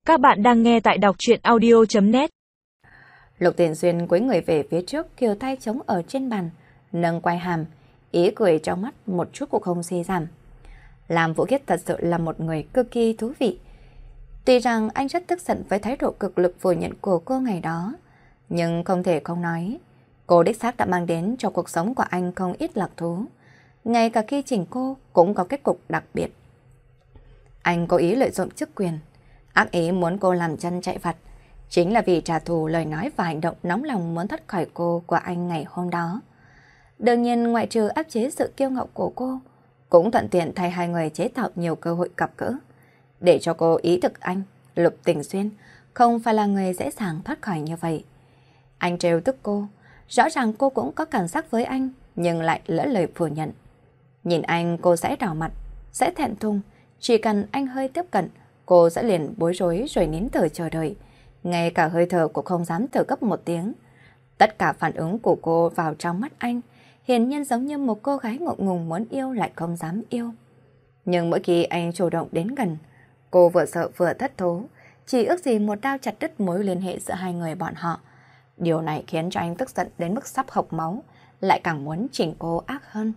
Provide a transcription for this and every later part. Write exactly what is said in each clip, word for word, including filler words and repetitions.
Các bạn đang nghe tại đọc truyện audio chấm net. Lục Tiền Xuyên cúi người về phía trước, kiều tay chống ở trên bàn, nâng quai hàm, ý cười trong mắt một chút cũng không suy giảm. Lam Vũ Khiết thật sự là một người cực kỳ thú vị. Tuy rằng anh rất tức giận với thái độ cực lực phủ nhận của cô ngày đó, nhưng không thể không nói, cô đích xác đã mang đến cho cuộc sống của anh không ít lạc thú. Ngay cả khi chỉnh cô cũng có kết cục đặc biệt. Anh cố ý lợi dụng chức quyền, ác ý muốn cô làm chân chạy vặt, chính là vì trả thù lời nói và hành động nóng lòng muốn thoát khỏi cô của anh ngày hôm đó. Đương nhiên ngoại trừ áp chế sự kiêu ngạo của cô, cũng thuận tiện thay hai người chế tạo nhiều cơ hội gặp gỡ, để cho cô ý thức anh, Lục Tình Xuyên, không phải là người dễ dàng thoát khỏi như vậy. Anh trêu tức cô, rõ ràng cô cũng có cảm giác với anh, nhưng lại lỡ lời phủ nhận. Nhìn anh cô sẽ đỏ mặt, sẽ thẹn thùng, chỉ cần anh hơi tiếp cận, cô sẽ liền bối rối rồi nín thở chờ đợi. Ngay cả hơi thở cũng không dám thở gấp một tiếng. Tất cả phản ứng của cô vào trong mắt anh, hiển nhiên giống như một cô gái ngượng ngùng muốn yêu lại không dám yêu. Nhưng mỗi khi anh chủ động đến gần, cô vừa sợ vừa thất thố, chỉ ước gì một đao chặt đứt mối liên hệ giữa hai người bọn họ. Điều này khiến cho anh tức giận đến mức sắp hộc máu, lại càng muốn chỉnh cô ác hơn.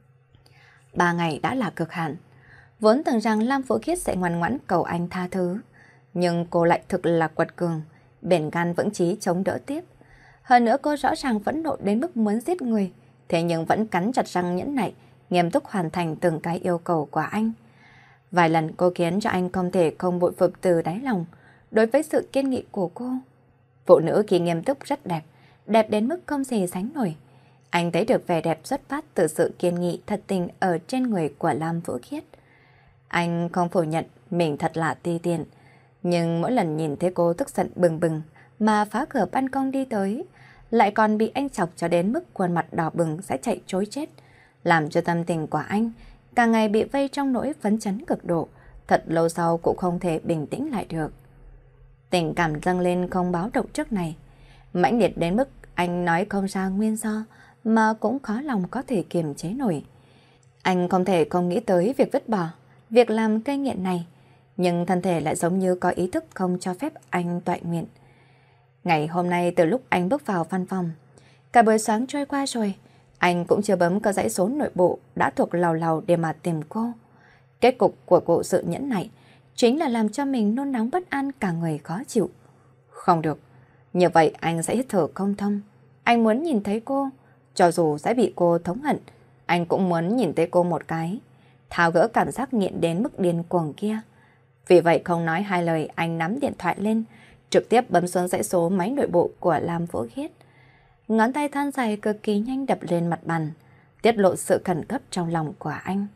Ba ngày đã là cực hạn. Vốn tưởng rằng Lam Vũ Khiết sẽ ngoan ngoãn cầu anh tha thứ, nhưng cô lại thực là quật cường, bền gan vững chí chống đỡ tiếp. Hơn nữa cô rõ ràng vẫn nộ đến mức muốn giết người, thế nhưng vẫn cắn chặt răng nhẫn nại, nghiêm túc hoàn thành từng cái yêu cầu của anh. Vài lần cô khiến cho anh không thể không bội phục từ đáy lòng đối với sự kiên nghị của cô. Phụ nữ khi nghiêm túc rất đẹp, đẹp đến mức không gì sánh nổi. Anh thấy được vẻ đẹp xuất phát từ sự kiên nghị thật tình ở trên người của Lam Vũ Khiết. Anh không phủ nhận mình thật là ti tiện, nhưng mỗi lần nhìn thấy cô tức giận bừng bừng mà phá cửa ban công đi tới, lại còn bị anh chọc cho đến mức khuôn mặt đỏ bừng sẽ chạy trối chết, làm cho tâm tình của anh càng ngày bị vây trong nỗi phấn chấn cực độ, thật lâu sau cũng không thể bình tĩnh lại được. Tình cảm dâng lên không báo động trước này, mãnh liệt đến mức anh nói không ra nguyên do mà cũng khó lòng có thể kiềm chế nổi. Anh không thể không nghĩ tới việc vứt bỏ, việc làm cây nghiện này, nhưng thân thể lại giống như có ý thức không cho phép anh toại nguyện. Ngày hôm nay từ lúc anh bước vào văn phòng, cả buổi sáng trôi qua rồi, anh cũng chưa bấm có dãy số nội bộ đã thuộc lầu lầu để mà tìm cô. Kết cục của cô sự nhẫn nại chính là làm cho mình nôn nóng bất an, cả người khó chịu. Không được, như vậy anh sẽ hít thở không thông. Anh muốn nhìn thấy cô, cho dù sẽ bị cô thống hận, anh cũng muốn nhìn thấy cô một cái, tháo gỡ cảm giác nghiện đến mức điên cuồng kia. Vì vậy không nói hai lời, anh nắm điện thoại lên, trực tiếp bấm xuống dãy số máy nội bộ của Lam Vũ Khiết. Ngón tay than dài cực kỳ nhanh đập lên mặt bàn, tiết lộ sự khẩn cấp trong lòng của anh.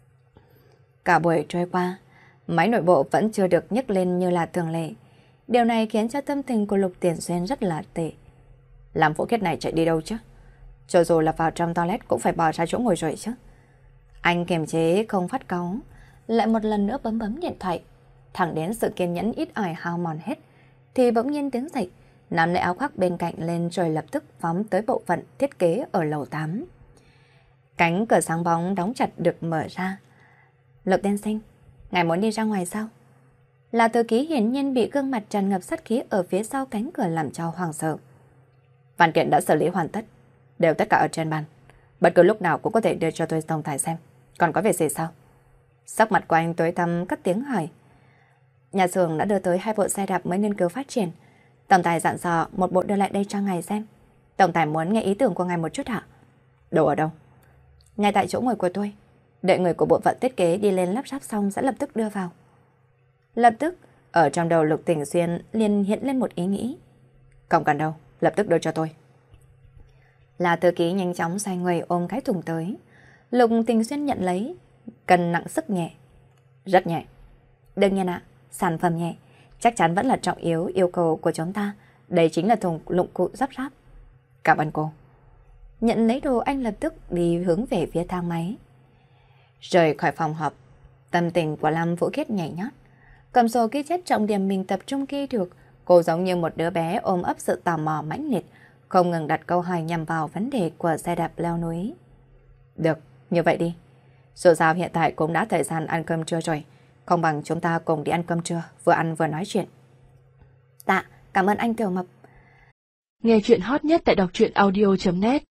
Cả buổi trôi qua, máy nội bộ vẫn chưa được nhấc lên như là thường lệ. Điều này khiến cho tâm tình của Lục Tiền Xuyên rất là tệ. Lam Vũ Khiết này chạy đi đâu chứ? Cho dù là vào trong toilet cũng phải bỏ ra chỗ ngồi rồi chứ. Anh kiềm chế không phát cáu, lại một lần nữa bấm bấm điện thoại. Thẳng đến sự kiên nhẫn ít ỏi hao mòn hết, thì bỗng nhiên đứng dậy, nắm lấy áo khoác bên cạnh lên rồi lập tức phóng tới bộ phận thiết kế ở lầu tám. Cánh cửa sáng bóng đóng chặt được mở ra. Lục tiên sinh, ngài muốn đi ra ngoài sao? Là thư ký hiển nhiên bị gương mặt tràn ngập sát khí ở phía sau cánh cửa làm cho hoảng sợ. Văn kiện đã xử lý hoàn tất, đều tất cả ở trên bàn. Bất cứ lúc nào cũng có thể đưa cho tôi tổng tài xem. Còn có việc gì sao? Sắc mặt của anh tối tăm cất tiếng hỏi. Nhà xưởng đã đưa tới hai bộ xe đạp mới nghiên cứu phát triển. Tổng tài dặn dò một bộ đưa lại đây cho ngài xem. Tổng tài muốn nghe ý tưởng của ngài một chút hả? Đồ ở đâu? Ngay tại chỗ ngồi của tôi. Đợi người của bộ phận thiết kế đi lên lắp ráp xong sẽ lập tức đưa vào. Lập tức, ở trong đầu Lục Tình Xuyên liền hiện lên một ý nghĩ. Không cần đâu, lập tức đưa cho tôi. Là thư ký nhanh chóng xoay người ôm cái thùng tới. Lục Tình Xuyên nhận lấy, cân nặng sức nhẹ. Rất nhẹ. Đương nhiên ạ, sản phẩm nhẹ chắc chắn vẫn là trọng yếu yêu cầu của chúng ta. Đây chính là thùng dụng cụ lắp ráp. Cảm ơn cô. Nhận lấy đồ anh lập tức đi hướng về phía thang máy. Rời khỏi phòng họp, tâm tình của Lam Vũ Khiết nhảy nhót. Cầm sổ ghi chép trọng điểm mình tập trung ghi được. Cô giống như một đứa bé ôm ấp sự tò mò mãnh liệt, không ngừng đặt câu hỏi nhằm vào vấn đề của xe đạp leo núi. Được, như vậy đi. Dù sao hiện tại cũng đã thời gian ăn cơm trưa rồi, không bằng chúng ta cùng đi ăn cơm trưa, vừa ăn vừa nói chuyện. Cảm ơn anh Tiểu Mập. Nghe chuyện hot nhất tại đọc truyện audio chấm net.